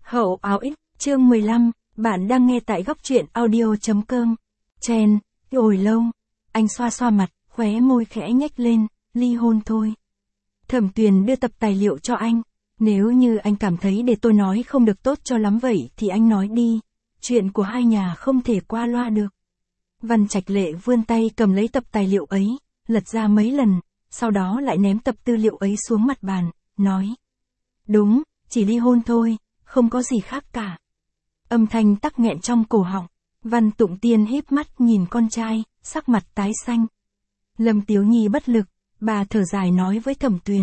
Hậu áo ích, chương 15, bạn đang nghe tại góc truyện audio.com. Chen, hồi lâu, anh xoa xoa mặt, khóe môi khẽ nhếch lên, ly hôn thôi. Thẩm Tuyền đưa tập tài liệu cho anh, nếu như anh cảm thấy để tôi nói không được tốt cho lắm vậy thì anh nói đi, chuyện của hai nhà không thể qua loa được. Văn Trạch Lệ vươn tay cầm lấy tập tài liệu ấy, lật ra mấy lần, sau đó lại ném tập tư liệu ấy xuống mặt bàn, nói. Đúng, chỉ ly hôn thôi, không có gì khác cả. Âm thanh tắc nghẹn trong cổ họng, Văn Tụng Tiên híp mắt nhìn con trai, sắc mặt tái xanh. Lâm Tiếu Nhi bất lực, bà thở dài nói với Thẩm Tuyền.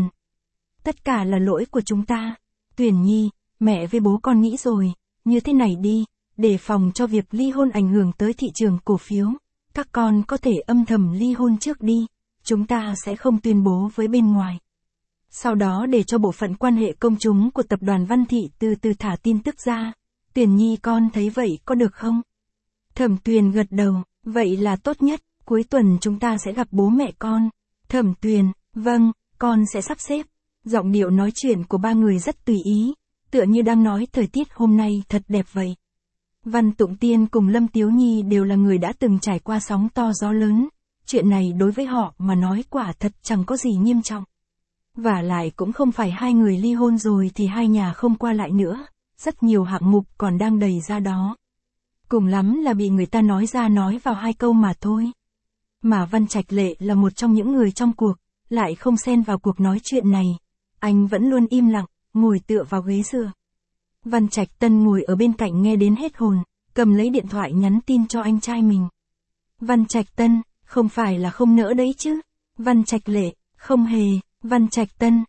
Tất cả là lỗi của chúng ta. Tuyền Nhi, mẹ với bố con nghĩ rồi, như thế này đi, để phòng cho việc ly hôn ảnh hưởng tới thị trường cổ phiếu, các con có thể âm thầm ly hôn trước đi, chúng ta sẽ không tuyên bố với bên ngoài. Sau đó để cho bộ phận quan hệ công chúng của tập đoàn Văn Thị từ từ thả tin tức ra. Tuyền Nhi con thấy vậy có được không? Thẩm Tuyền gật đầu, vậy là tốt nhất, cuối tuần chúng ta sẽ gặp bố mẹ con. Thẩm Tuyền, vâng, con sẽ sắp xếp. Giọng điệu nói chuyện của ba người rất tùy ý, tựa như đang nói thời tiết hôm nay thật đẹp vậy. Văn Tụng Tiên cùng Lâm Tiếu Nhi đều là người đã từng trải qua sóng to gió lớn, chuyện này đối với họ mà nói quả thật chẳng có gì nghiêm trọng. Vả lại cũng không phải hai người ly hôn rồi thì hai nhà không qua lại nữa, rất nhiều hạng mục còn đang đầy ra đó. Cùng lắm là bị người ta nói ra nói vào hai câu mà thôi. Mà Văn Trạch Lệ là một trong những người trong cuộc, lại không xen vào cuộc nói chuyện này. Anh vẫn luôn im lặng, ngồi tựa vào ghế dựa. Văn Trạch Tân ngồi ở bên cạnh nghe đến hết hồn, cầm lấy điện thoại nhắn tin cho anh trai mình. Văn Trạch Tân, không phải là không nỡ đấy chứ? Văn Trạch Lệ, không hề. Văn Trạch Tân,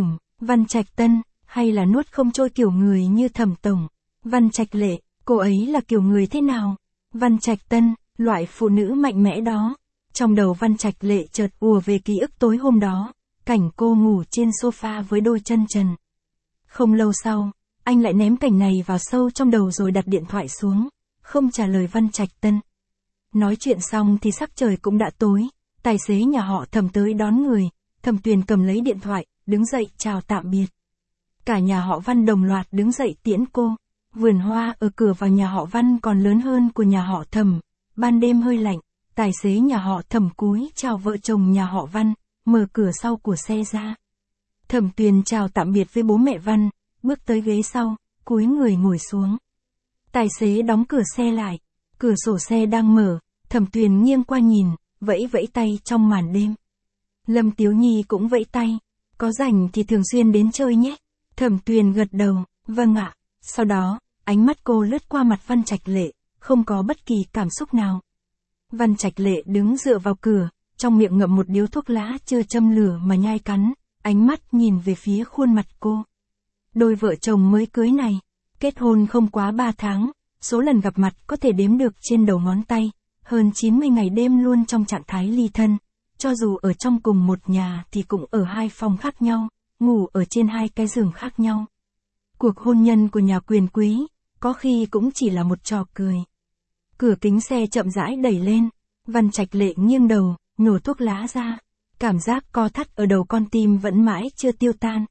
Văn Trạch Tân, hay là nuốt không trôi kiểu người như Thẩm tổng? Văn Trạch Lệ, cô ấy là kiểu người thế nào? Văn Trạch Tân, loại phụ nữ mạnh mẽ đó. Trong đầu Văn Trạch Lệ chợt ùa về ký ức tối hôm đó, cảnh cô ngủ trên sofa với đôi chân trần. Không lâu sau, anh lại ném cảnh này vào sâu trong đầu rồi đặt điện thoại xuống, không trả lời Văn Trạch Tân. Nói chuyện xong thì sắc trời cũng đã tối, tài xế nhà họ Thẩm tới đón người. Thẩm Tuyền cầm lấy điện thoại, đứng dậy chào tạm biệt. Cả nhà họ Văn đồng loạt đứng dậy tiễn cô. Vườn hoa ở cửa vào nhà họ Văn còn lớn hơn của nhà họ Thẩm. Ban đêm hơi lạnh, tài xế nhà họ Thẩm cúi chào vợ chồng nhà họ Văn, mở cửa sau của xe ra. Thẩm Tuyền chào tạm biệt với bố mẹ Văn, bước tới ghế sau, cúi người ngồi xuống. Tài xế đóng cửa xe lại, cửa sổ xe đang mở, Thẩm Tuyền nghiêng qua nhìn, vẫy vẫy tay trong màn đêm. Lâm Tiếu Nhi cũng vẫy tay, có rảnh thì thường xuyên đến chơi nhé. Thẩm Tuyền gật đầu, vâng ạ. Sau đó, ánh mắt cô lướt qua mặt Văn Trạch Lệ, không có bất kỳ cảm xúc nào. Văn Trạch Lệ đứng dựa vào cửa, trong miệng ngậm một điếu thuốc lá chưa châm lửa mà nhai cắn, ánh mắt nhìn về phía khuôn mặt cô. Đôi vợ chồng mới cưới này, kết hôn không quá 3 tháng, số lần gặp mặt có thể đếm được trên đầu ngón tay, hơn 90 ngày đêm luôn trong trạng thái ly thân. Cho dù ở trong cùng một nhà thì cũng ở hai phòng khác nhau, ngủ ở trên hai cái giường khác nhau. Cuộc hôn nhân của nhà quyền quý, có khi cũng chỉ là một trò cười. Cửa kính xe chậm rãi đẩy lên, Văn Trạch Lệ nghiêng đầu, nhổ thuốc lá ra. Cảm giác co thắt ở đầu con tim vẫn mãi chưa tiêu tan.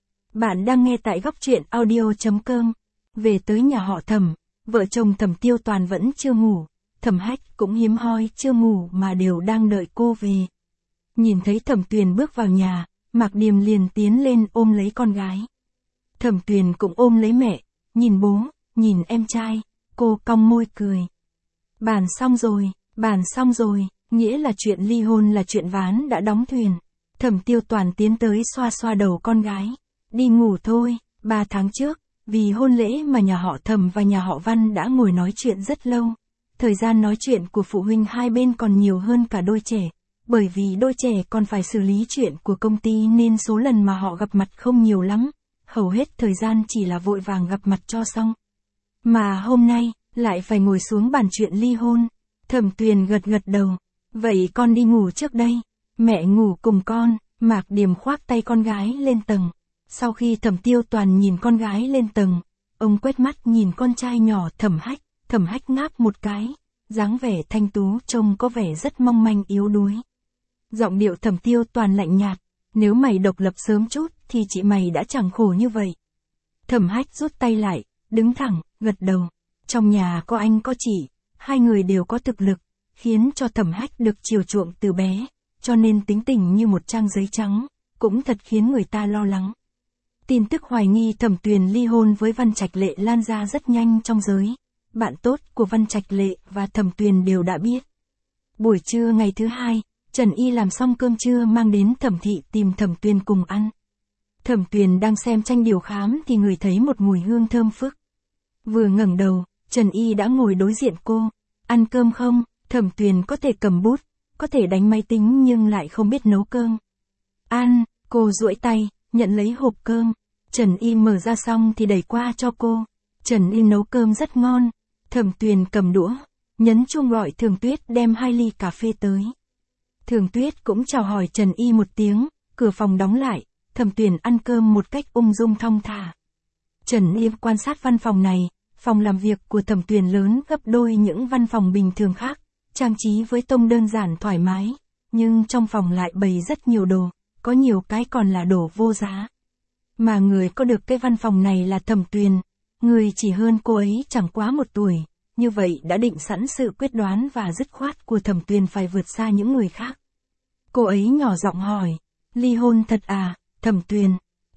Bạn đang nghe tại góc truyện audio.com. Về tới nhà họ Thẩm, vợ chồng Thẩm Tiêu Toàn vẫn chưa ngủ, Thẩm Hách cũng hiếm hoi chưa ngủ mà đều đang đợi cô về. Nhìn thấy Thẩm Tuyền bước vào nhà, Mạc Điềm liền tiến lên ôm lấy con gái. Thẩm Tuyền cũng ôm lấy mẹ, nhìn bố, nhìn em trai, cô cong môi cười. Bàn xong rồi, nghĩa là chuyện ly hôn là chuyện ván đã đóng thuyền. Thẩm Tiêu Toàn tiến tới xoa xoa đầu con gái. Đi ngủ thôi, 3 tháng trước, vì hôn lễ mà nhà họ Thẩm và nhà họ Văn đã ngồi nói chuyện rất lâu. Thời gian nói chuyện của phụ huynh hai bên còn nhiều hơn cả đôi trẻ. Bởi vì đôi trẻ còn phải xử lý chuyện của công ty nên số lần mà họ gặp mặt không nhiều lắm, hầu hết thời gian chỉ là vội vàng gặp mặt cho xong. Mà hôm nay, lại phải ngồi xuống bàn chuyện ly hôn. Thẩm Tuyền gật đầu, vậy con đi ngủ trước đây, mẹ ngủ cùng con. Mạc Điềm khoác tay con gái lên tầng. Sau khi Thẩm Tiêu Toàn nhìn con gái lên tầng, ông quét mắt nhìn con trai nhỏ Thẩm Hách ngáp một cái, dáng vẻ thanh tú trông có vẻ rất mong manh yếu đuối. Giọng điệu Thẩm Tiêu Toàn lạnh nhạt, nếu mày độc lập sớm chút thì chị mày đã chẳng khổ như vậy. Thẩm Hách rút tay lại, đứng thẳng, gật đầu. Trong nhà có anh có chị, hai người đều có thực lực, khiến cho Thẩm Hách được chiều chuộng từ bé, cho nên tính tình như một trang giấy trắng, cũng thật khiến người ta lo lắng. Tin tức hoài nghi Thẩm Tuyền ly hôn với Văn Trạch Lệ lan ra rất nhanh trong giới. Bạn tốt của Văn Trạch Lệ và Thẩm Tuyền đều đã biết. Buổi trưa ngày thứ hai, Trần Y làm xong cơm trưa mang đến Thẩm thị tìm Thẩm Tuyền cùng ăn. Thẩm Tuyền đang xem tranh điểu khám thì ngửi thấy một mùi hương thơm phức. Vừa ngẩng đầu, Trần Y đã ngồi đối diện cô. Ăn cơm không? Thẩm Tuyền có thể cầm bút, có thể đánh máy tính nhưng lại không biết nấu cơm. Ăn, cô duỗi tay, nhận lấy hộp cơm. Trần Y mở ra xong thì đẩy qua cho cô. Trần Y nấu cơm rất ngon. Thẩm Tuyền cầm đũa, nhấn chuông gọi Thường Tuyết đem 2 ly cà phê tới. Thường Tuyết cũng chào hỏi Trần Y một tiếng, cửa phòng đóng lại, Thẩm Tuyền ăn cơm một cách ung dung thong thả. Trần Y quan sát văn phòng này, phòng làm việc của Thẩm Tuyền lớn gấp đôi những văn phòng bình thường khác, trang trí với tông đơn giản thoải mái, nhưng trong phòng lại bày rất nhiều đồ, có nhiều cái còn là đồ vô giá. Mà người có được cái văn phòng này là Thẩm Tuyền, người chỉ hơn cô ấy chẳng quá 1 tuổi, như vậy đã định sẵn sự quyết đoán và dứt khoát của Thẩm Tuyền phải vượt xa những người khác. Cô ấy nhỏ giọng hỏi, ly hôn thật à, Thẩm Tuyền?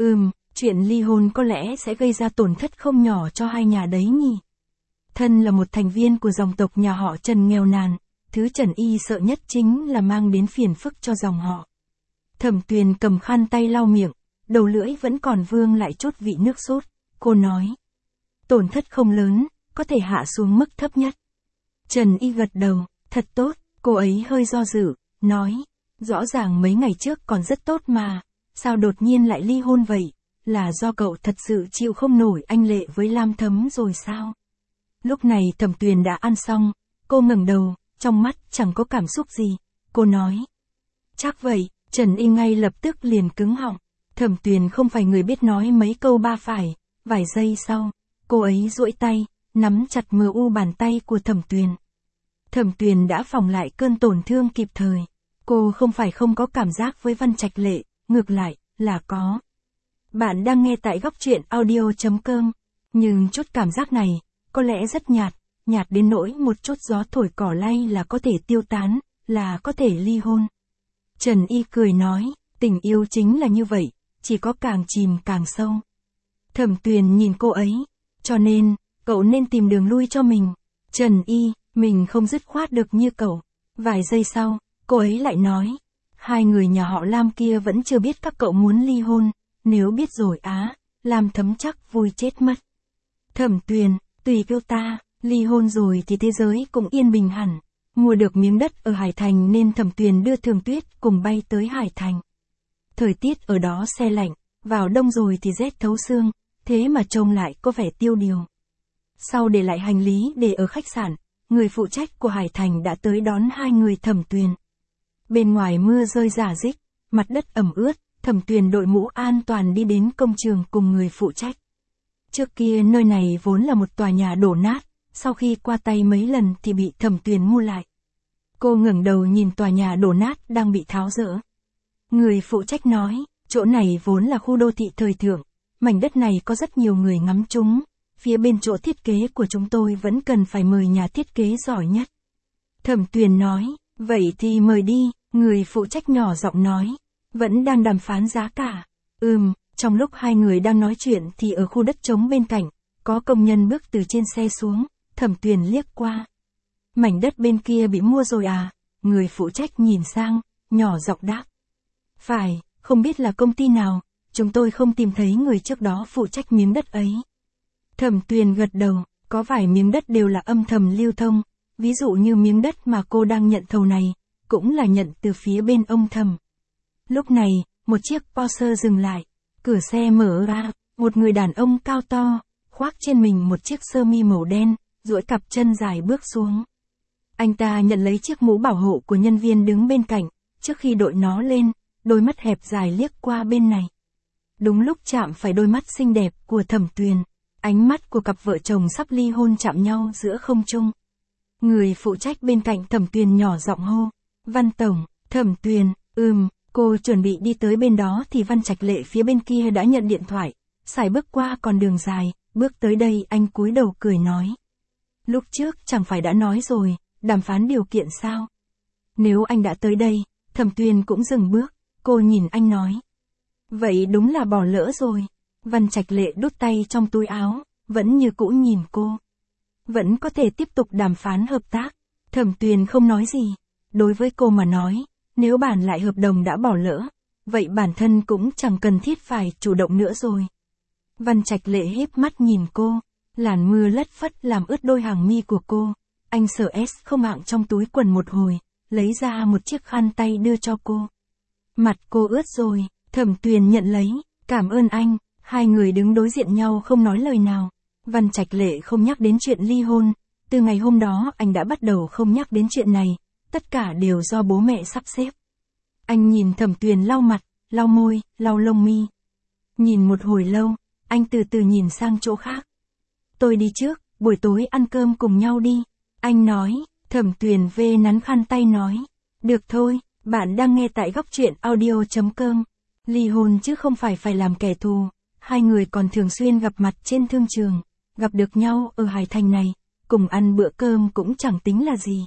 Chuyện ly hôn có lẽ sẽ gây ra tổn thất không nhỏ cho hai nhà đấy nhỉ. Thân là một thành viên của dòng tộc nhà họ Trần nghèo nàn, thứ Trần Y sợ nhất chính là mang đến phiền phức cho dòng họ. Thẩm Tuyền cầm khăn tay lau miệng, đầu lưỡi vẫn còn vương lại chút vị nước sốt, cô nói. Tổn thất không lớn, có thể hạ xuống mức thấp nhất. Trần Y gật đầu, thật tốt, cô ấy hơi do dự, nói. Rõ ràng mấy ngày trước còn rất tốt mà, sao đột nhiên lại ly hôn vậy? Là do cậu thật sự chịu không nổi anh Lệ với Lam Thấm rồi sao? Lúc này Thẩm Tuyền đã ăn xong, cô ngẩng đầu, trong mắt chẳng có cảm xúc gì, cô nói. Chắc vậy, Trần Y ngay lập tức liền cứng họng. Thẩm Tuyền không phải người biết nói mấy câu ba phải, vài giây sau, cô ấy duỗi tay, nắm chặt mờ u bàn tay của Thẩm Tuyền. Thẩm Tuyền đã phòng lại cơn tổn thương kịp thời. Cô không phải không có cảm giác với Văn Trạch Lệ, ngược lại, là có. Bạn đang nghe tại góc truyện audio.com, nhưng chút cảm giác này, có lẽ rất nhạt, nhạt đến nỗi một chút gió thổi cỏ lay là có thể tiêu tán, là có thể ly hôn. Trần Y cười nói, tình yêu chính là như vậy, chỉ có càng chìm càng sâu. Thẩm Tuyền nhìn cô ấy, cho nên, cậu nên tìm đường lui cho mình. Trần Y, mình không dứt khoát được như cậu. Vài giây sau, cô ấy lại nói, hai người nhà họ Lam kia vẫn chưa biết các cậu muốn ly hôn, nếu biết rồi á, Lam Thấm chắc vui chết mất. Thẩm Tuyền, tùy kêu ta, ly hôn rồi thì thế giới cũng yên bình hẳn. Mua được miếng đất ở Hải Thành nên Thẩm Tuyền đưa Thường Tuyết cùng bay tới Hải Thành. Thời tiết ở đó se lạnh, vào đông rồi thì rét thấu xương, thế mà trông lại có vẻ tiêu điều. Sau để lại hành lý để ở khách sạn, người phụ trách của Hải Thành đã tới đón hai người Thẩm Tuyền. Bên ngoài mưa rơi rả rích, mặt đất ẩm ướt, Thẩm Tuyền đội mũ an toàn đi đến công trường cùng người phụ trách. Trước kia nơi này vốn là một tòa nhà đổ nát, sau khi qua tay mấy lần thì bị Thẩm Tuyền mua lại. Cô ngẩng đầu nhìn tòa nhà đổ nát đang bị tháo dỡ. Người phụ trách nói, chỗ này vốn là khu đô thị thời thượng, mảnh đất này có rất nhiều người ngắm chúng, phía bên chỗ thiết kế của chúng tôi vẫn cần phải mời nhà thiết kế giỏi nhất. Thẩm Tuyền nói, vậy thì mời đi, người phụ trách nhỏ giọng nói, vẫn đang đàm phán giá cả. Trong lúc hai người đang nói chuyện thì ở khu đất trống bên cạnh, có công nhân bước từ trên xe xuống, Thẩm Tuyền liếc qua. Mảnh đất bên kia bị mua rồi à? Người phụ trách nhìn sang, nhỏ giọng đáp. Phải, không biết là công ty nào, chúng tôi không tìm thấy người trước đó phụ trách miếng đất ấy. Thẩm Tuyền gật đầu, có vài miếng đất đều là âm thầm lưu thông, ví dụ như miếng đất mà cô đang nhận thầu này, cũng là nhận từ phía bên ông Thẩm. Lúc này, một chiếc Porsche dừng lại, cửa xe mở ra, một người đàn ông cao to, khoác trên mình một chiếc sơ mi màu đen, duỗi cặp chân dài bước xuống. Anh ta nhận lấy chiếc mũ bảo hộ của nhân viên đứng bên cạnh, trước khi đội nó lên, đôi mắt hẹp dài liếc qua bên này. Đúng lúc chạm phải đôi mắt xinh đẹp của Thẩm Tuyền, ánh mắt của cặp vợ chồng sắp ly hôn chạm nhau giữa không trung. Người phụ trách bên cạnh Thẩm Tuyền nhỏ giọng hô, Văn Tổng. Thẩm Tuyền, cô chuẩn bị đi tới bên đó thì Văn Trạch Lệ phía bên kia đã nhận điện thoại, sải bước qua con đường dài, bước tới đây anh cúi đầu cười nói. Lúc trước chẳng phải đã nói rồi, đàm phán điều kiện sao? Nếu anh đã tới đây, Thẩm Tuyền cũng dừng bước, cô nhìn anh nói. Vậy đúng là bỏ lỡ rồi. Văn Trạch Lệ đút tay trong túi áo, vẫn như cũ nhìn cô. Vẫn có thể tiếp tục đàm phán hợp tác. Thẩm Tuyền không nói gì. Đối với cô mà nói, nếu bản lại hợp đồng đã bỏ lỡ, vậy bản thân cũng chẳng cần thiết phải chủ động nữa rồi. Văn Trạch Lệ híp mắt nhìn cô, làn mưa lất phất làm ướt đôi hàng mi của cô. Anh sờ không hạng trong túi quần một hồi, lấy ra một chiếc khăn tay đưa cho cô. Mặt cô ướt rồi, Thẩm Tuyền nhận lấy, cảm ơn anh. Hai người đứng đối diện nhau không nói lời nào. Văn Trạch Lệ không nhắc đến chuyện ly hôn, từ ngày hôm đó anh đã bắt đầu không nhắc đến chuyện này, tất cả đều do bố mẹ sắp xếp. Anh nhìn Thẩm Tuyền lau mặt, lau môi, lau lông mi. Nhìn một hồi lâu, anh từ từ nhìn sang chỗ khác. Tôi đi trước, buổi tối ăn cơm cùng nhau đi. Anh nói, Thẩm Tuyền vê nắn khăn tay nói. Được thôi, bạn đang nghe tại góc truyện audio.com. Ly hôn chứ không phải làm kẻ thù. Hai người còn thường xuyên gặp mặt trên thương trường, gặp được nhau ở Hải Thành này, cùng ăn bữa cơm cũng chẳng tính là gì.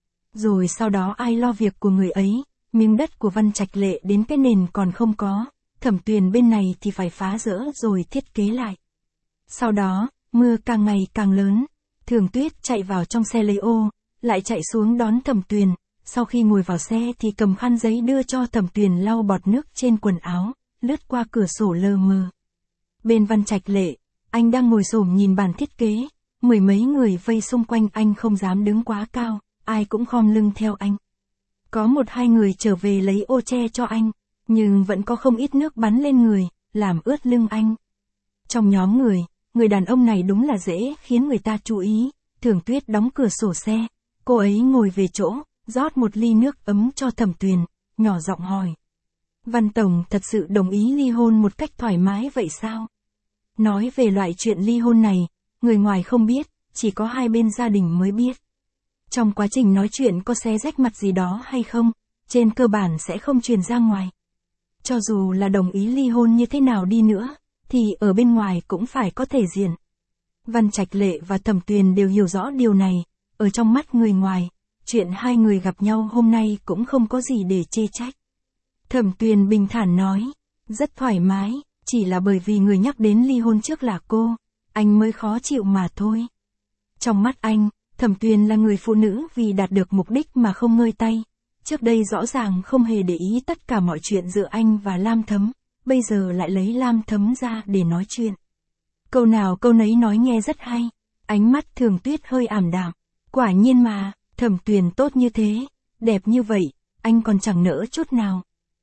Rồi sau đó ai lo việc của người ấy, miếng đất của Văn Trạch Lệ đến cái nền còn không có, Thẩm Tuyền bên này thì phải phá rỡ rồi thiết kế lại. Sau đó, mưa càng ngày càng lớn, Thường Tuyết chạy vào trong xe lấy ô, lại chạy xuống đón Thẩm Tuyền, sau khi ngồi vào xe thì cầm khăn giấy đưa cho Thẩm Tuyền lau bọt nước trên quần áo, lướt qua cửa sổ lờ mờ. Bên Văn Trạch Lệ, anh đang ngồi xổm nhìn bản thiết kế, mười mấy người vây xung quanh anh không dám đứng quá cao, ai cũng khom lưng theo anh. Có một hai người trở về lấy ô che cho anh, nhưng vẫn có không ít nước bắn lên người, làm ướt lưng anh. Trong nhóm người đàn ông này đúng là dễ khiến người ta chú ý. Thường Tuyết đóng cửa sổ xe, cô ấy ngồi về chỗ, rót một ly nước ấm cho Thẩm Tuyền, nhỏ giọng hỏi. Văn Tổng thật sự đồng ý ly hôn một cách thoải mái vậy sao? Nói về loại chuyện ly hôn này, người ngoài không biết, chỉ có hai bên gia đình mới biết. Trong quá trình nói chuyện có xé rách mặt gì đó hay không, trên cơ bản sẽ không truyền ra ngoài. Cho dù là đồng ý ly hôn như thế nào đi nữa, thì ở bên ngoài cũng phải có thể diện. Văn Trạch Lệ và Thẩm Tuyền đều hiểu rõ điều này, ở trong mắt người ngoài, chuyện hai người gặp nhau hôm nay cũng không có gì để chê trách. Thẩm Tuyền bình thản nói, rất thoải mái, chỉ là bởi vì người nhắc đến ly hôn trước là cô, anh mới khó chịu mà thôi. Trong mắt anh, Thẩm Tuyền là người phụ nữ vì đạt được mục đích mà không ngơi tay. Trước đây rõ ràng không hề để ý tất cả mọi chuyện giữa anh và Lam Thấm, bây giờ lại lấy Lam Thấm ra để nói chuyện. Câu nào câu nấy nói nghe rất hay, ánh mắt Thường Tuyết hơi ảm đạm. Quả nhiên mà, Thẩm Tuyền tốt như thế, đẹp như vậy, anh còn chẳng nỡ chút nào.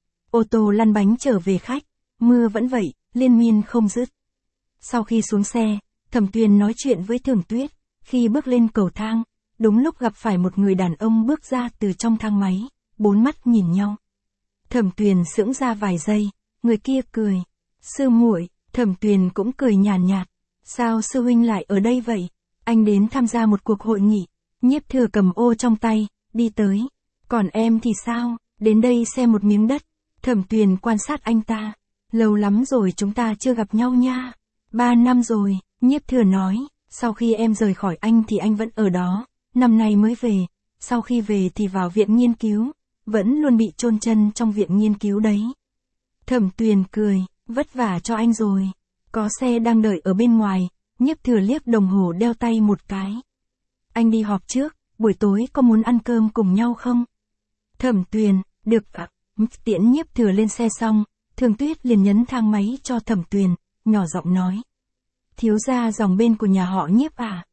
Ô tô lăn bánh trở về khách, mưa vẫn vậy, liên miên không dứt. Sau khi xuống xe, Thẩm Tuyền nói chuyện với Thường Tuyết, khi bước lên cầu thang, đúng lúc gặp phải một người đàn ông bước ra từ trong thang máy, bốn mắt nhìn nhau. Thẩm Tuyền sững ra vài giây, người kia cười. Sư muội, Thẩm Tuyền cũng cười nhàn nhạt. Sao sư huynh lại ở đây vậy? Anh đến tham gia một cuộc hội nghị. Nhiếp Thừa cầm ô trong tay, đi tới. Còn em thì sao? Đến đây xem một miếng đất. Thẩm Tuyền quan sát anh ta. Lâu lắm rồi chúng ta chưa gặp nhau nha. 3 năm rồi, Nhiếp Thừa nói. Sau khi em rời khỏi anh thì anh vẫn ở đó. Năm nay mới về. Sau khi về thì vào viện nghiên cứu. Vẫn luôn bị chôn chân trong viện nghiên cứu đấy. Thẩm Tuyền cười, vất vả cho anh rồi. Có xe đang đợi ở bên ngoài. Nhiếp Thừa liếc đồng hồ đeo tay một cái. Anh đi họp trước, buổi tối có muốn ăn cơm cùng nhau không? Thẩm Tuyền, được ạ. Tiễn Nhiếp Thừa lên xe xong, Thường Tuyết liền nhấn thang máy cho Thẩm Tuyền, nhỏ giọng nói. Thiếu gia dòng bên của nhà họ Nhiếp à?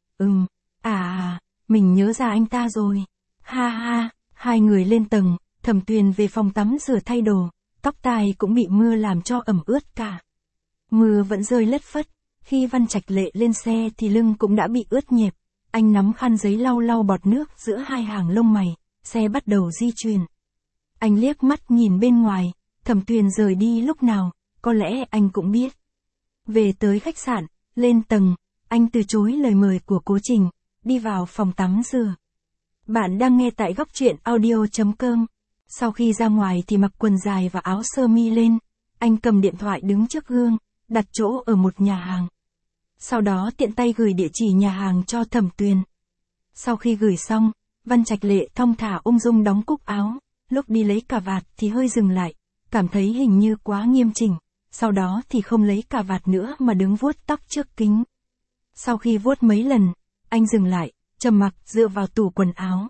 Mình nhớ ra anh ta rồi. Ha ha, hai người lên tầng, Thẩm Tuyền về phòng tắm rửa thay đồ, tóc tai cũng bị mưa làm cho ẩm ướt cả. Mưa vẫn rơi lất phất, khi Văn Trạch Lệ lên xe thì lưng cũng đã bị ướt nhẹp. Anh nắm khăn giấy lau bọt nước giữa hai hàng lông mày, xe bắt đầu di chuyển. Anh liếc mắt nhìn bên ngoài, Thẩm Tuyền rời đi lúc nào, có lẽ anh cũng biết. Về tới khách sạn, lên tầng, anh từ chối lời mời của Cố Trình, đi vào phòng tắm rửa. Bạn đang nghe tại góc truyện audio.com. Sau khi ra ngoài thì mặc quần dài và áo sơ mi lên, anh cầm điện thoại đứng trước gương, đặt chỗ ở một nhà hàng. sau đó tiện tay gửi địa chỉ nhà hàng cho Thẩm Tuyền. Sau khi gửi xong, Văn Trạch Lệ thong thả ung dung đóng cúc áo, lúc đi lấy cà vạt thì hơi dừng lại, cảm thấy hình như quá nghiêm chỉnh, sau đó thì không lấy cà vạt nữa mà đứng vuốt tóc trước kính. Sau khi vuốt mấy lần, anh dừng lại, trầm mặc dựa vào tủ quần áo.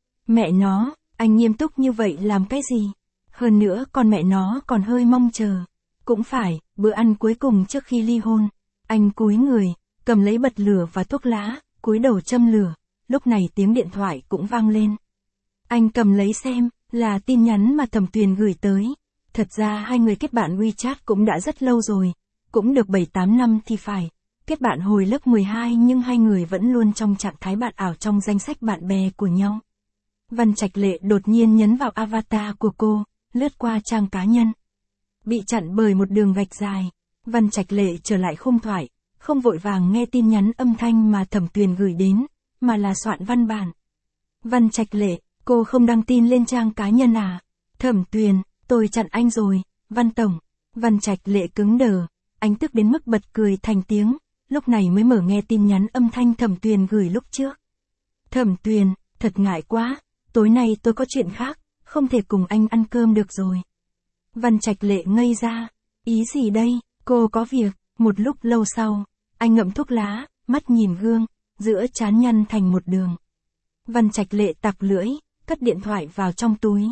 Mẹ nó, anh nghiêm túc như vậy làm cái gì? Hơn nữa con mẹ nó còn hơi mong chờ. Cũng phải, bữa ăn cuối cùng trước khi ly hôn. Anh cúi người, cầm lấy bật lửa và thuốc lá, cúi đầu châm lửa. Lúc này tiếng điện thoại cũng vang lên. Anh cầm lấy xem, là tin nhắn mà Thẩm Tuyền gửi tới. Thật ra hai người kết bạn WeChat cũng đã rất lâu rồi, cũng được 7-8 năm thì phải. Kết bạn hồi lớp 12 nhưng hai người vẫn luôn trong trạng thái bạn ảo trong danh sách bạn bè của nhau. Văn Trạch Lệ đột nhiên nhấn vào avatar của cô, lướt qua trang cá nhân. Bị chặn bởi một đường gạch dài, Văn Trạch Lệ trở lại khung thoại, không vội vàng nghe tin nhắn âm thanh mà Thẩm Tuyền gửi đến, mà là soạn văn bản. Văn Trạch Lệ, cô không đăng tin lên trang cá nhân à? Thẩm Tuyền, tôi chặn anh rồi, Văn Tổng. Văn Trạch Lệ cứng đờ, anh tức đến mức bật cười thành tiếng, lúc này mới mở nghe tin nhắn âm thanh Thẩm Tuyền gửi lúc trước. Thẩm Tuyền, thật ngại quá, tối nay tôi có chuyện khác, không thể cùng anh ăn cơm được rồi. Văn Trạch Lệ ngây ra, ý gì đây, cô có việc. Một lúc lâu sau, anh ngậm thuốc lá, mắt nhìn gương, giữa trán nhăn thành một đường. Văn Trạch Lệ tặc lưỡi, cất điện thoại vào trong túi.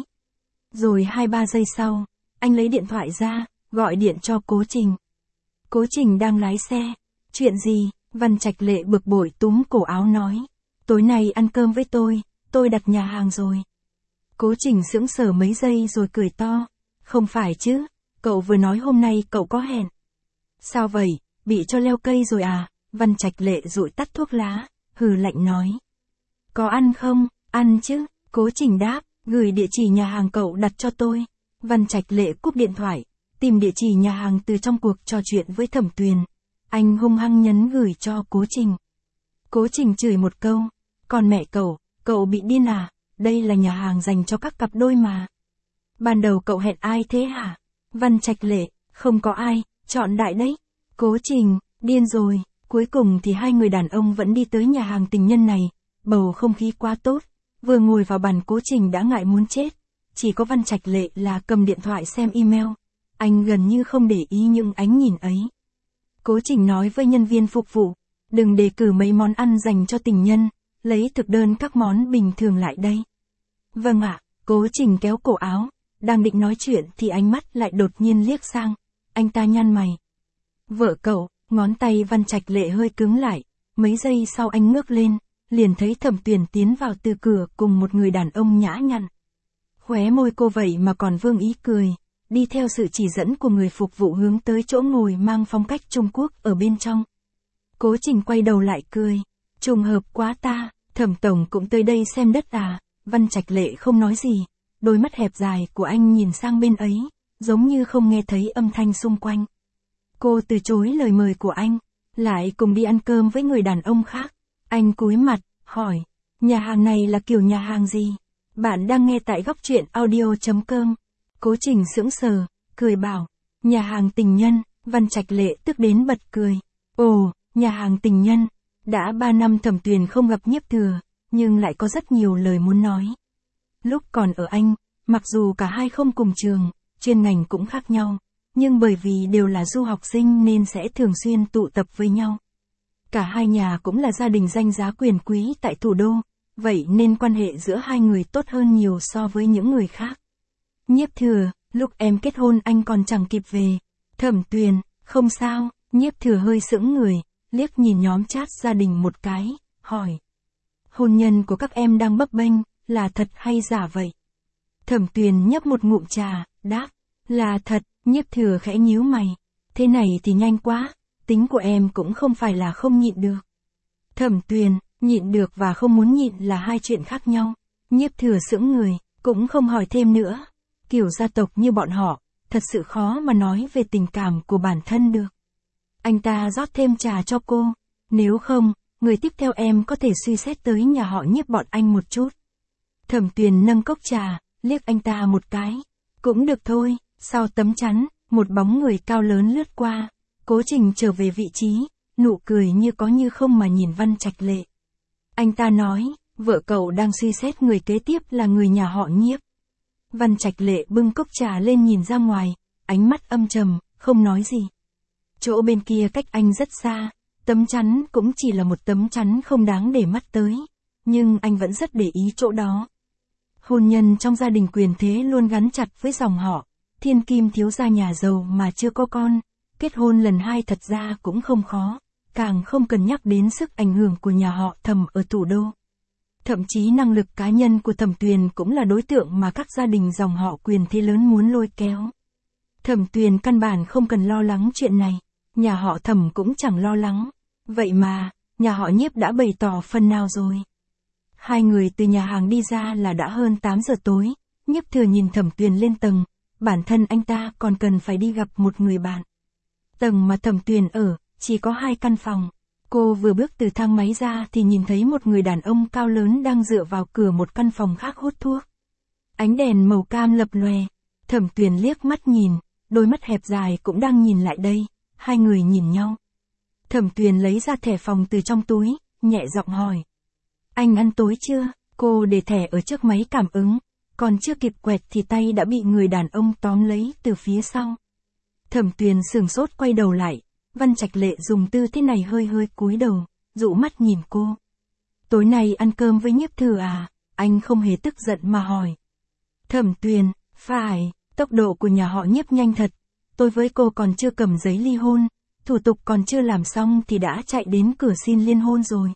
Rồi 2-3 giây sau, anh lấy điện thoại ra, gọi điện cho Cố Trình. Cố Trình đang lái xe. Chuyện gì? Văn Trạch Lệ bực bội túm cổ áo nói. Tối nay ăn cơm với tôi đặt nhà hàng rồi. Cố Trình sững sờ mấy giây rồi cười to. Không phải chứ, cậu vừa nói hôm nay cậu có hẹn. Sao vậy, bị cho leo cây rồi à? Văn Trạch Lệ dụi tắt thuốc lá, hừ lạnh nói. Có ăn không? Ăn chứ, Cố Trình đáp, gửi địa chỉ nhà hàng cậu đặt cho tôi. Văn Trạch Lệ cúp điện thoại, tìm địa chỉ nhà hàng từ trong cuộc trò chuyện với Thẩm Tuyền. Anh hung hăng nhấn gửi cho Cố Trình. Cố Trình chửi một câu, còn mẹ cậu bị điên à? Đây là nhà hàng dành cho các cặp đôi mà. Ban đầu cậu hẹn ai thế hả? Văn Trạch Lệ, không có ai, chọn đại đấy. Cố Trình, điên rồi. Cuối cùng thì hai người đàn ông vẫn đi tới nhà hàng tình nhân này, bầu không khí quá tốt. Vừa ngồi vào bàn Cố Trình đã ngại muốn chết. Chỉ có Văn Trạch Lệ là cầm điện thoại xem email. Anh gần như không để ý những ánh nhìn ấy. Cố Trình nói với nhân viên phục vụ, đừng đề cử mấy món ăn dành cho tình nhân, lấy thực đơn các món bình thường lại đây. Vâng ạ, Cố Trình kéo cổ áo, đang định nói chuyện thì ánh mắt lại đột nhiên liếc sang. Anh ta nhăn mày. Vợ cậu, ngón tay Văn Trạch Lệ hơi cứng lại, mấy giây sau anh ngước lên, liền thấy Thẩm Tuyền tiến vào từ cửa cùng một người đàn ông nhã nhặn. Khóe môi cô vậy mà còn vương ý cười, đi theo sự chỉ dẫn của người phục vụ hướng tới chỗ ngồi mang phong cách Trung Quốc ở bên trong. Cố Trình quay đầu lại cười, trùng hợp quá ta, Thẩm Tổng cũng tới đây xem đất à? Văn Trạch Lệ không nói gì, đôi mắt hẹp dài của anh nhìn sang bên ấy, giống như không nghe thấy âm thanh xung quanh. Cô từ chối lời mời của anh, lại cùng đi ăn cơm với người đàn ông khác. Anh cúi mặt, hỏi, nhà hàng này là kiểu nhà hàng gì? Bạn đang nghe tại góc truyện audio.com. Cố Trình sững sờ, cười bảo, nhà hàng tình nhân. Văn Trạch Lệ tức đến bật cười. Ồ, nhà hàng tình nhân. Đã 3 năm Thẩm Tuyền không gặp Nhiếp Thừa, nhưng lại có rất nhiều lời muốn nói. Lúc còn ở Anh, mặc dù cả hai không cùng trường, chuyên ngành cũng khác nhau, nhưng bởi vì đều là du học sinh nên sẽ thường xuyên tụ tập với nhau. Cả hai nhà cũng là gia đình danh giá quyền quý tại thủ đô, vậy nên quan hệ giữa hai người tốt hơn nhiều so với những người khác. Nhiếp Thừa, lúc em kết hôn anh còn chẳng kịp về. Thẩm Tuyền, không sao. Nhiếp Thừa hơi sững người, liếc nhìn nhóm chat gia đình một cái, hỏi. Hôn nhân của các em đang bấp bênh, là thật hay giả vậy? Thẩm Tuyền nhấp một ngụm trà, đáp, là thật. Nhiếp Thừa khẽ nhíu mày. Thế này thì nhanh quá, tính của em cũng không phải là không nhịn được. Thẩm Tuyền, nhịn được và không muốn nhịn là hai chuyện khác nhau. Nhiếp Thừa sững người, cũng không hỏi thêm nữa. Kiểu gia tộc như bọn họ, thật sự khó mà nói về tình cảm của bản thân được. Anh ta rót thêm trà cho cô. Nếu không, người tiếp theo em có thể suy xét tới nhà họ Nhiếp bọn anh một chút. Thẩm Tuyền nâng cốc trà, liếc anh ta một cái. Cũng được thôi. Sau tấm chắn, một bóng người cao lớn lướt qua. Cố Trình trở về vị trí, nụ cười như có như không mà nhìn Văn Trạch Lệ. Anh ta nói, vợ cậu đang suy xét người kế tiếp là người nhà họ Nhiếp. Văn Trạch Lệ bưng cốc trà lên nhìn ra ngoài, ánh mắt âm trầm, không nói gì. Chỗ bên kia cách anh rất xa, tấm chắn cũng chỉ là một tấm chắn không đáng để mắt tới, nhưng anh vẫn rất để ý chỗ đó. Hôn nhân trong gia đình quyền thế luôn gắn chặt với dòng họ, thiên kim thiếu gia nhà giàu mà chưa có con, kết hôn lần 2 thật ra cũng không khó, càng không cần nhắc đến sức ảnh hưởng của nhà họ Thẩm ở thủ đô. Thậm chí năng lực cá nhân của Thẩm Tuyền cũng là đối tượng mà các gia đình dòng họ quyền thế lớn muốn lôi kéo. Thẩm Tuyền căn bản không cần lo lắng chuyện này, nhà họ Thẩm cũng chẳng lo lắng. Vậy mà, nhà họ Nhiếp đã bày tỏ phần nào rồi. Hai người từ nhà hàng đi ra là đã hơn 8 giờ tối, Nhiếp Thừa nhìn Thẩm Tuyền lên tầng, bản thân anh ta còn cần phải đi gặp một người bạn. Tầng mà Thẩm Tuyền ở, chỉ có 2 căn phòng. Cô vừa bước từ thang máy ra thì nhìn thấy một người đàn ông cao lớn đang dựa vào cửa một căn phòng khác hút thuốc. Ánh đèn màu cam lập lòe, Thẩm Tuyền liếc mắt nhìn, đôi mắt hẹp dài cũng đang nhìn lại đây, hai người nhìn nhau. Thẩm Tuyền lấy ra thẻ phòng từ trong túi, nhẹ giọng hỏi. Anh ăn tối chưa? Cô để thẻ ở trước máy cảm ứng, còn chưa kịp quẹt thì tay đã bị người đàn ông tóm lấy từ phía sau. Thẩm Tuyền sửng sốt quay đầu lại, Văn Trạch Lệ dùng tư thế này hơi hơi cúi đầu, dụ mắt nhìn cô. Tối nay ăn cơm với Nhiếp Thừa à? Anh không hề tức giận mà hỏi. Thẩm Tuyền, phải, tốc độ của nhà họ Nhiếp nhanh thật, tôi với cô còn chưa cầm giấy ly hôn, thủ tục còn chưa làm xong thì đã chạy đến cửa xin liên hôn rồi.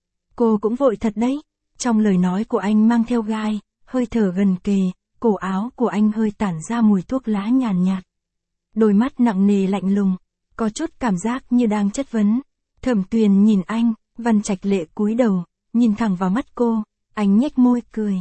Cô cũng vội thật đấy, trong lời nói của anh mang theo gai, hơi thở gần kề, cổ áo của anh hơi tản ra mùi thuốc lá nhàn nhạt. Đôi mắt nặng nề lạnh lùng, có chút cảm giác như đang chất vấn. Thẩm Tuyền nhìn anh, Văn Trạch Lệ cúi đầu, nhìn thẳng vào mắt cô, anh nhếch môi cười.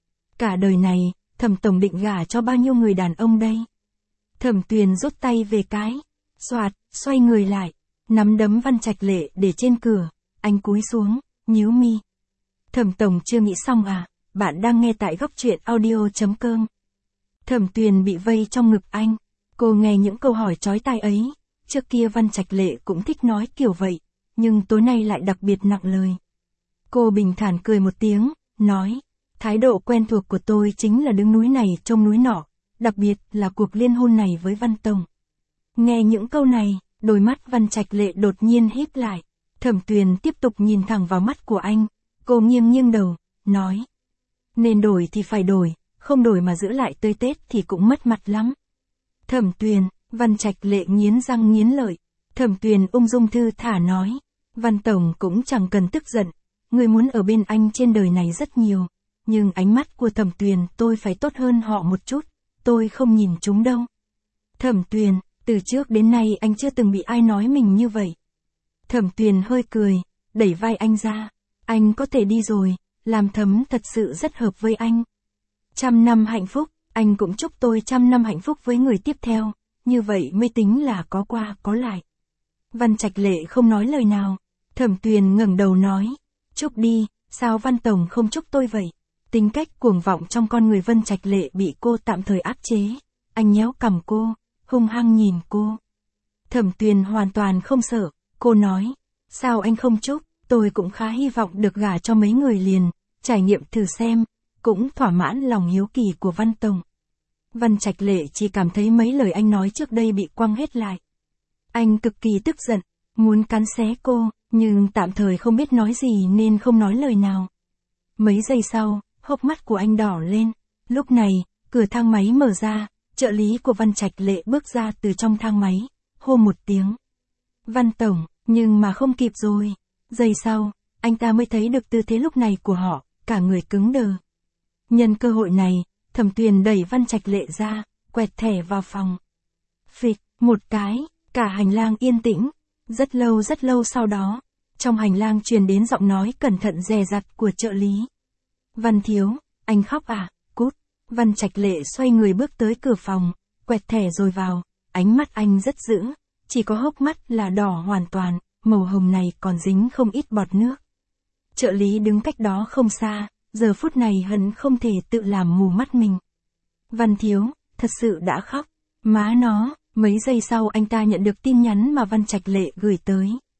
Cả đời này, Thẩm tổng định gả cho bao nhiêu người đàn ông đây? Thẩm Tuyền rút tay về cái, xoạt, xoay người lại, nắm đấm Văn Trạch Lệ để trên cửa, anh cúi xuống, nhíu mi. Thẩm tổng chưa nghĩ xong à? Bạn đang nghe tại góc truyện audio.com. Thẩm Tuyền bị vây trong ngực anh, cô nghe những câu hỏi chói tai ấy. Trước kia Văn Trạch Lệ cũng thích nói kiểu vậy, nhưng tối nay lại đặc biệt nặng lời. Cô bình thản cười một tiếng, nói, thái độ quen thuộc của tôi chính là đứng núi này trông núi nọ, đặc biệt là cuộc liên hôn này với Văn Tổng. Nghe những câu này, đôi mắt Văn Trạch Lệ đột nhiên híp lại. Thẩm Tuyền tiếp tục nhìn thẳng vào mắt của anh, cô nghiêng nghiêng đầu, nói. Nên đổi thì phải đổi, không đổi mà giữ lại tới Tết thì cũng mất mặt lắm. Thẩm Tuyền, Văn Trạch Lệ nghiến răng nghiến lợi. Thẩm Tuyền ung dung thư thả nói. Văn Tổng cũng chẳng cần tức giận, người muốn ở bên anh trên đời này rất nhiều, nhưng ánh mắt của Thẩm Tuyền tôi phải tốt hơn họ một chút, tôi không nhìn chúng đâu. Thẩm Tuyền, từ trước đến nay anh chưa từng bị ai nói mình như vậy. Thẩm Tuyền hơi cười, đẩy vai anh ra. Anh có thể đi rồi, làm Thấm thật sự rất hợp với anh. 100 năm hạnh phúc, anh cũng chúc tôi 100 năm hạnh phúc với người tiếp theo, như vậy mới tính là có qua có lại. Văn Trạch Lệ không nói lời nào. Thẩm Tuyền ngẩng đầu nói, chúc đi, sao Văn Tổng không chúc tôi vậy? Tính cách cuồng vọng trong con người Văn Trạch Lệ bị cô tạm thời áp chế. Anh nhéo cằm cô, hung hăng nhìn cô. Thẩm Tuyền hoàn toàn không sợ, cô nói, sao anh không chúc, tôi cũng khá hy vọng được gả cho mấy người liền, trải nghiệm thử xem, cũng thỏa mãn lòng hiếu kỳ của Văn Tổng. Văn Trạch Lệ chỉ cảm thấy mấy lời anh nói trước đây bị quăng hết lại. Anh cực kỳ tức giận, muốn cắn xé cô, nhưng tạm thời không biết nói gì nên không nói lời nào. Mấy giây sau, hốc mắt của anh đỏ lên. Lúc này, cửa thang máy mở ra, trợ lý của Văn Trạch Lệ bước ra từ trong thang máy, hô một tiếng. Văn Tổng, nhưng mà không kịp rồi. Giây sau, anh ta mới thấy được tư thế lúc này của họ, cả người cứng đờ. Nhân cơ hội này, Thẩm Tuyền đẩy Văn Trạch Lệ ra, quẹt thẻ vào phòng. Phịch, một cái, cả hành lang yên tĩnh. Rất lâu sau đó, trong hành lang truyền đến giọng nói cẩn thận dè dặt của trợ lý. Văn thiếu, anh khóc à? Cút. Văn Trạch Lệ xoay người bước tới cửa phòng, quẹt thẻ rồi vào, ánh mắt anh rất dữ, chỉ có hốc mắt là đỏ hoàn toàn, màu hồng này còn dính không ít bọt nước. Trợ lý đứng cách đó không xa, giờ phút này hận không thể tự làm mù mắt mình. Văn thiếu, thật sự đã khóc, má nó. Mấy giây sau anh ta nhận được tin nhắn mà Văn Trạch Lệ gửi tới.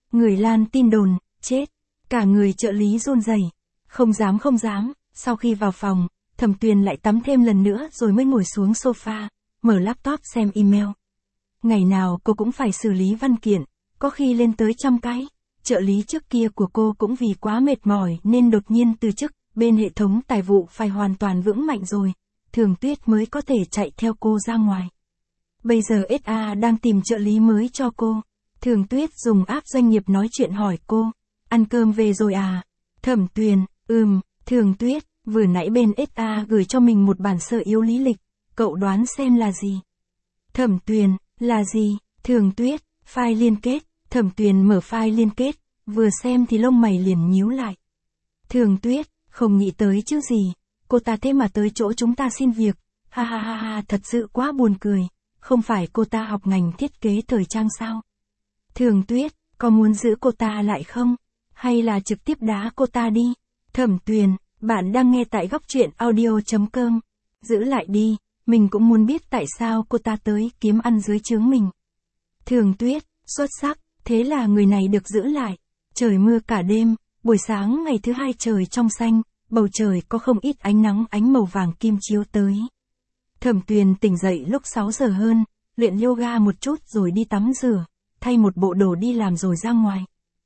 Người lan tin đồn, chết. Cả người trợ lý run rẩy. Không dám, sau khi vào phòng, Thẩm Tuyền lại tắm thêm lần nữa rồi mới ngồi xuống sofa, mở laptop xem email. Ngày nào cô cũng phải xử lý văn kiện, có khi lên tới 100 cái. Trợ lý trước kia của cô cũng vì quá mệt mỏi nên đột nhiên từ chức, bên hệ thống tài vụ phải hoàn toàn vững mạnh rồi, Thường Tuyết mới có thể chạy theo cô ra ngoài. Bây giờ SA đang tìm trợ lý mới cho cô. Thường Tuyết dùng app doanh nghiệp nói chuyện hỏi cô, ăn cơm về rồi à? Thẩm Tuyền, Thường Tuyết, vừa nãy bên SA gửi cho mình một bản sơ yếu lý lịch, cậu đoán xem là gì? Thẩm Tuyền, là gì? Thường Tuyết, file liên kết. Thẩm Tuyền mở file liên kết, vừa xem thì lông mày liền nhíu lại. Thường Tuyết, không nghĩ tới chứ gì, cô ta thế mà tới chỗ chúng ta xin việc, ha ha ha ha, thật sự quá buồn cười, không phải cô ta học ngành thiết kế thời trang sao? Thường Tuyết, có muốn giữ cô ta lại không? Hay là trực tiếp đá cô ta đi? Thẩm Tuyền, bạn đang nghe tại góc truyện audio.com. Giữ lại đi, mình cũng muốn biết tại sao cô ta tới kiếm ăn dưới trướng mình. Thường Tuyết, xuất sắc, thế là người này được giữ lại. Trời mưa cả đêm, buổi sáng ngày thứ hai trời trong xanh, bầu trời có không ít ánh nắng ánh màu vàng kim chiếu tới. Thẩm Tuyền tỉnh dậy lúc 6 giờ hơn, luyện yoga một chút rồi đi tắm rửa, thay một bộ đồ đi làm rồi ra ngoài.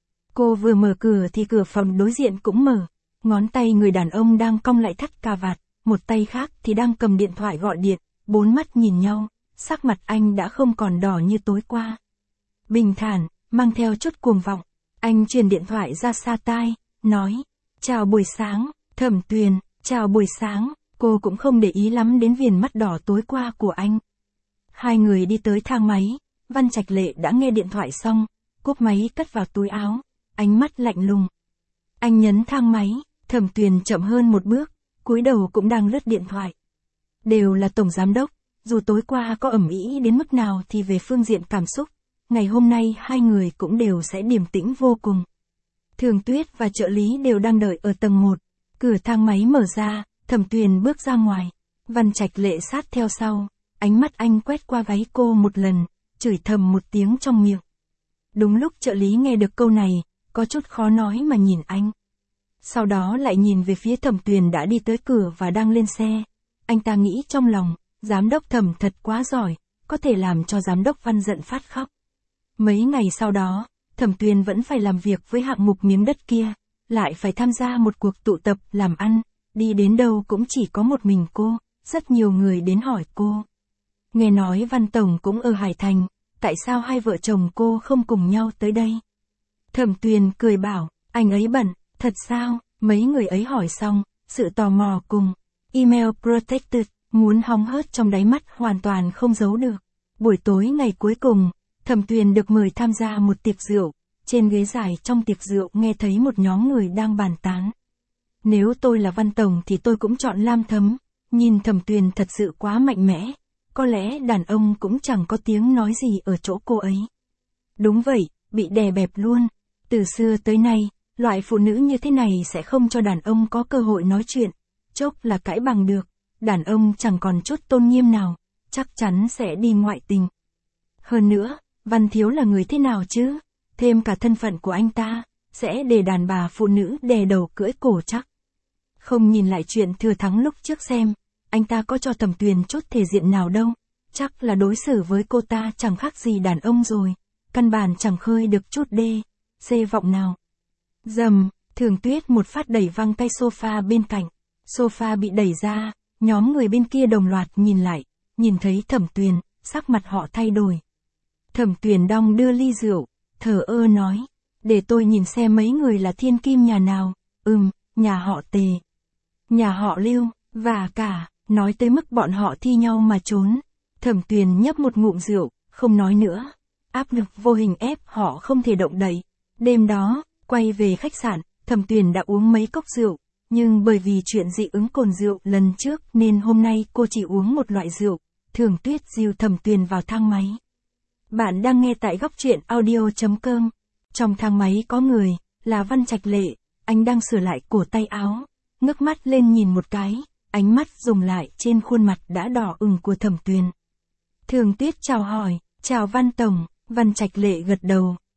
Cô vừa mở cửa thì cửa phòng đối diện cũng mở, ngón tay người đàn ông đang cong lại thắt cà vạt, một tay khác thì đang cầm điện thoại gọi điện, bốn mắt nhìn nhau, sắc mặt anh đã không còn đỏ như tối qua. Bình thản, mang theo chút cuồng vọng, anh truyền điện thoại ra xa tai, nói, chào buổi sáng, Thẩm Tuyền, chào buổi sáng, cô cũng không để ý lắm đến viền mắt đỏ tối qua của anh. Hai người đi tới thang máy, Văn Trạch Lệ đã nghe điện thoại xong, cúp máy cất vào túi áo, ánh mắt lạnh lùng. Anh nhấn thang máy, Thẩm Tuyền chậm hơn một bước, cúi đầu cũng đang lướt điện thoại. Đều là tổng giám đốc, dù tối qua có ầm ĩ đến mức nào thì về phương diện cảm xúc, ngày hôm nay hai người cũng đều sẽ điềm tĩnh vô cùng. Thường Tuyết và trợ lý đều đang đợi ở tầng 1, cửa thang máy mở ra, Thẩm Tuyền bước ra ngoài, Văn Trạch Lệ sát theo sau, ánh mắt anh quét qua gáy cô một lần, chửi thầm một tiếng trong miệng. Đúng lúc trợ lý nghe được câu này, có chút khó nói mà nhìn anh. Sau đó lại nhìn về phía Thẩm Tuyền đã đi tới cửa và đang lên xe. Anh ta nghĩ trong lòng, giám đốc Thẩm thật quá giỏi, có thể làm cho giám đốc Văn giận phát khóc. Mấy ngày sau đó, Thẩm Tuyền vẫn phải làm việc với hạng mục miếng đất kia, lại phải tham gia một cuộc tụ tập làm ăn, đi đến đâu cũng chỉ có một mình cô, rất nhiều người đến hỏi cô. Nghe nói Văn Tổng cũng ở Hải Thành, tại sao hai vợ chồng cô không cùng nhau tới đây? Thẩm Tuyền cười bảo, anh ấy bận, thật sao? Mấy người ấy hỏi xong, sự tò mò cùng email protected, muốn hóng hớt trong đáy mắt hoàn toàn không giấu được. Buổi tối ngày cuối cùng, Thẩm Tuyền được mời tham gia một tiệc rượu, trên ghế dài trong tiệc rượu nghe thấy một nhóm người đang bàn tán. Nếu tôi là Văn Tổng thì tôi cũng chọn Lam Thấm, nhìn Thẩm Tuyền thật sự quá mạnh mẽ, có lẽ đàn ông cũng chẳng có tiếng nói gì ở chỗ cô ấy. Đúng vậy, bị đè bẹp luôn, từ xưa tới nay, loại phụ nữ như thế này sẽ không cho đàn ông có cơ hội nói chuyện, chốc là cãi bằng được, đàn ông chẳng còn chút tôn nghiêm nào, chắc chắn sẽ đi ngoại tình. Hơn nữa, Văn Thiếu là người thế nào chứ? Thêm cả thân phận của anh ta, sẽ để đàn bà phụ nữ đè đầu cưỡi cổ chắc. Không nhìn lại chuyện thừa thắng lúc trước xem, anh ta có cho Thẩm Tuyền chút thể diện nào đâu, chắc là đối xử với cô ta chẳng khác gì đàn ông rồi, căn bản chẳng khơi được chút xê vọng nào. Dầm, Thường Tuyết một phát đẩy văng tay sofa bên cạnh, sofa bị đẩy ra, nhóm người bên kia đồng loạt nhìn lại, nhìn thấy Thẩm Tuyền, sắc mặt họ thay đổi. Thẩm Tuyền đong đưa ly rượu, thờ ơ nói, để tôi nhìn xem mấy người là thiên kim nhà nào, nhà họ Tề, nhà họ Lưu, và cả, nói tới mức bọn họ thi nhau mà trốn. Thẩm Tuyền nhấp một ngụm rượu, không nói nữa, áp lực vô hình ép họ không thể động đậy. Đêm đó, quay về khách sạn, Thẩm Tuyền đã uống mấy cốc rượu, nhưng bởi vì chuyện dị ứng cồn rượu lần trước nên hôm nay cô chỉ uống một loại rượu. Thường Tuyết dìu Thẩm Tuyền vào thang máy. Bạn đang nghe tại góc truyện audio.com. Trong thang máy có người, là Văn Trạch Lệ, anh đang sửa lại cổ tay áo, ngước mắt lên nhìn một cái, ánh mắt dừng lại trên khuôn mặt đã đỏ ửng của Thẩm Tuyền. Thường Tuyết chào hỏi, chào Văn Tổng, Văn Trạch Lệ gật đầu,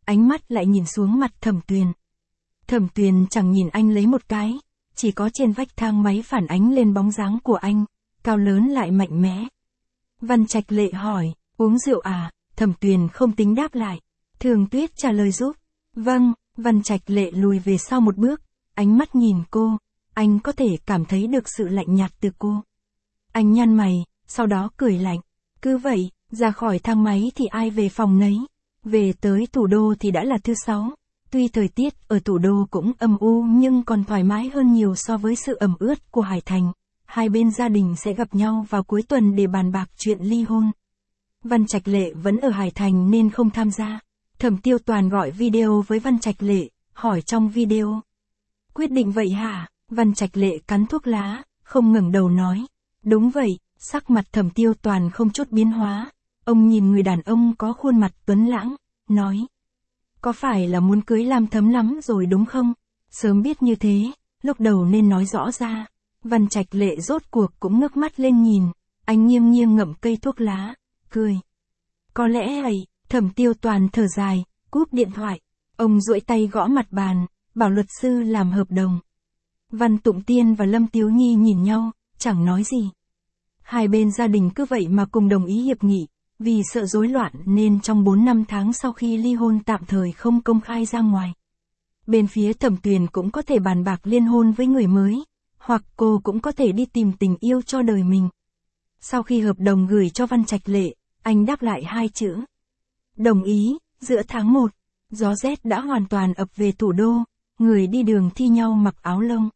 ánh mắt lại nhìn xuống mặt Thẩm Tuyền. Thẩm Tuyền chẳng nhìn anh lấy một cái, chỉ có trên vách thang máy phản ánh lên bóng dáng của anh, cao lớn lại mạnh mẽ. Văn Trạch Lệ hỏi, uống rượu à? Thẩm Tuyền không tính đáp lại. Thường Tuyết trả lời giúp. Vâng, Văn Trạch Lệ lùi về sau một bước, ánh mắt nhìn cô, anh có thể cảm thấy được sự lạnh nhạt từ cô. Anh nhăn mày, sau đó cười lạnh. Cứ vậy, ra khỏi thang máy thì ai về phòng nấy. Về tới thủ đô thì đã là thứ 6. Tuy thời tiết ở thủ đô cũng âm u nhưng còn thoải mái hơn nhiều so với sự ẩm ướt của Hải Thành. Hai bên gia đình sẽ gặp nhau vào cuối tuần để bàn bạc chuyện ly hôn. Văn Trạch Lệ vẫn ở Hải Thành nên không tham gia. Thẩm Tiêu Toàn gọi video với Văn Trạch Lệ, hỏi trong video. Quyết định vậy hả? Văn Trạch Lệ cắn thuốc lá, không ngẩng đầu nói. Đúng vậy, sắc mặt Thẩm Tiêu Toàn không chút biến hóa. Ông nhìn người đàn ông có khuôn mặt tuấn lãng, nói. Có phải là muốn cưới Lam Thấm lắm rồi đúng không? Sớm biết như thế, lúc đầu nên nói rõ ra. Văn Trạch Lệ rốt cuộc cũng ngước mắt lên nhìn, anh nghiêng nghiêng ngậm cây thuốc lá, cười. Có lẽ vậy, Thẩm Tiêu Toàn thở dài, cúp điện thoại. Ông duỗi tay gõ mặt bàn, bảo luật sư làm hợp đồng. Văn Tụng Tiên và Lâm Tiếu Nhi nhìn nhau, chẳng nói gì. Hai bên gia đình cứ vậy mà cùng đồng ý hiệp nghị, vì sợ rối loạn nên trong 4-5 tháng sau khi ly hôn tạm thời không công khai ra ngoài. Bên phía Thẩm Tuyền cũng có thể bàn bạc liên hôn với người mới, hoặc cô cũng có thể đi tìm tình yêu cho đời mình. Sau khi hợp đồng gửi cho Văn Trạch Lệ, anh đáp lại 2 chữ. Đồng ý. Giữa tháng 1, gió rét đã hoàn toàn ập về thủ đô, người đi đường thi nhau mặc áo lông.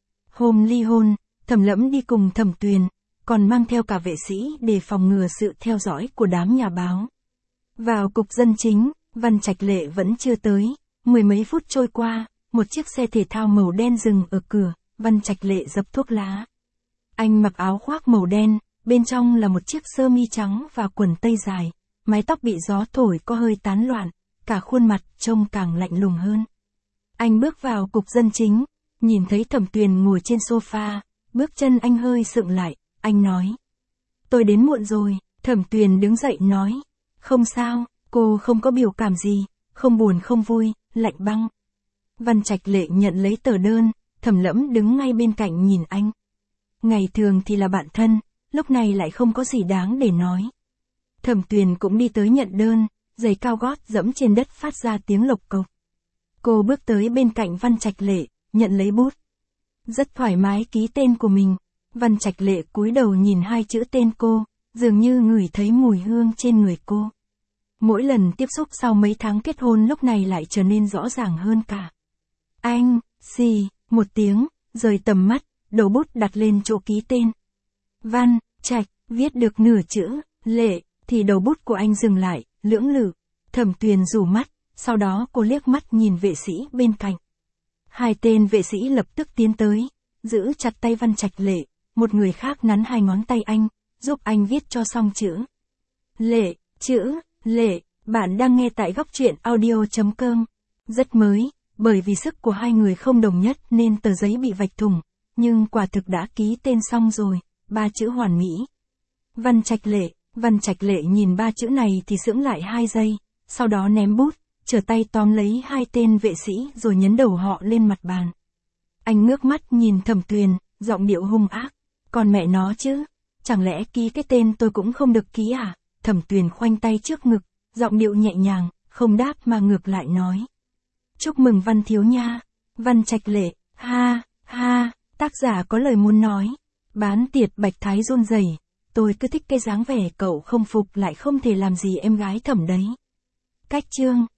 Hôm ly hôn, Thẩm Lẫm đi cùng Thẩm Tuyền, còn mang theo cả vệ sĩ để phòng ngừa sự theo dõi của đám nhà báo. Vào cục dân chính, Văn Trạch Lệ vẫn chưa tới, 10 mấy phút trôi qua, một chiếc xe thể thao màu đen dừng ở cửa, Văn Trạch Lệ dập thuốc lá. Anh mặc áo khoác màu đen, bên trong là một chiếc sơ mi trắng và quần tây dài, mái tóc bị gió thổi có hơi tán loạn, cả khuôn mặt trông càng lạnh lùng hơn. Anh bước vào cục dân chính, nhìn thấy Thẩm Tuyền ngồi trên sofa, bước chân anh hơi sượng lại, anh nói. Tôi đến muộn rồi. Thẩm Tuyền đứng dậy nói. Không sao, cô không có biểu cảm gì, không buồn không vui, lạnh băng. Văn Trạch Lệ nhận lấy tờ đơn, Thẩm Lẫm đứng ngay bên cạnh nhìn anh. Ngày thường thì là bạn thân, lúc này lại không có gì đáng để nói. Thẩm Tuyền cũng đi tới nhận đơn, giày cao gót dẫm trên đất phát ra tiếng lộc cộc. Cô bước tới bên cạnh Văn Trạch Lệ, nhận lấy bút. Rất thoải mái ký tên của mình. Văn Trạch Lệ cúi đầu nhìn 2 chữ tên cô, dường như ngửi thấy mùi hương trên người cô. Mỗi lần tiếp xúc sau mấy tháng kết hôn lúc này lại trở nên rõ ràng hơn cả. Anh, xì, một tiếng, rời tầm mắt, đầu bút đặt lên chỗ ký tên. Văn Trạch, viết được nửa chữ, Lệ, thì đầu bút của anh dừng lại, lưỡng lự. Thẩm Tuyền rủ mắt, sau đó cô liếc mắt nhìn vệ sĩ bên cạnh. 2 tên vệ sĩ lập tức tiến tới, giữ chặt tay Văn Trạch Lệ, một người khác nắn 2 ngón tay anh, giúp anh viết cho xong chữ. Lệ, chữ, Lệ, bạn đang nghe tại góc truyện audio.com. Rất mới, bởi vì sức của 2 người không đồng nhất nên tờ giấy bị vạch thủng, nhưng quả thực đã ký tên xong rồi, 3 chữ hoàn mỹ. Văn Trạch Lệ nhìn 3 chữ này thì sững lại 2 giây, sau đó ném bút, trở tay tóm lấy 2 tên vệ sĩ rồi nhấn đầu họ lên mặt bàn. Anh ngước mắt nhìn Thẩm Tuyền, giọng điệu hung ác. Còn mẹ nó chứ, chẳng lẽ ký cái tên tôi cũng không được ký à? Thẩm Tuyền khoanh tay trước ngực, giọng điệu nhẹ nhàng, không đáp mà ngược lại nói. Chúc mừng Văn thiếu nha. Văn Trạch Lệ, ha, ha, tác giả có lời muốn nói. Bán tiệt Bạch Thái run rẩy, tôi cứ thích cái dáng vẻ cậu không phục lại không thể làm gì em gái Thẩm đấy. Cách chương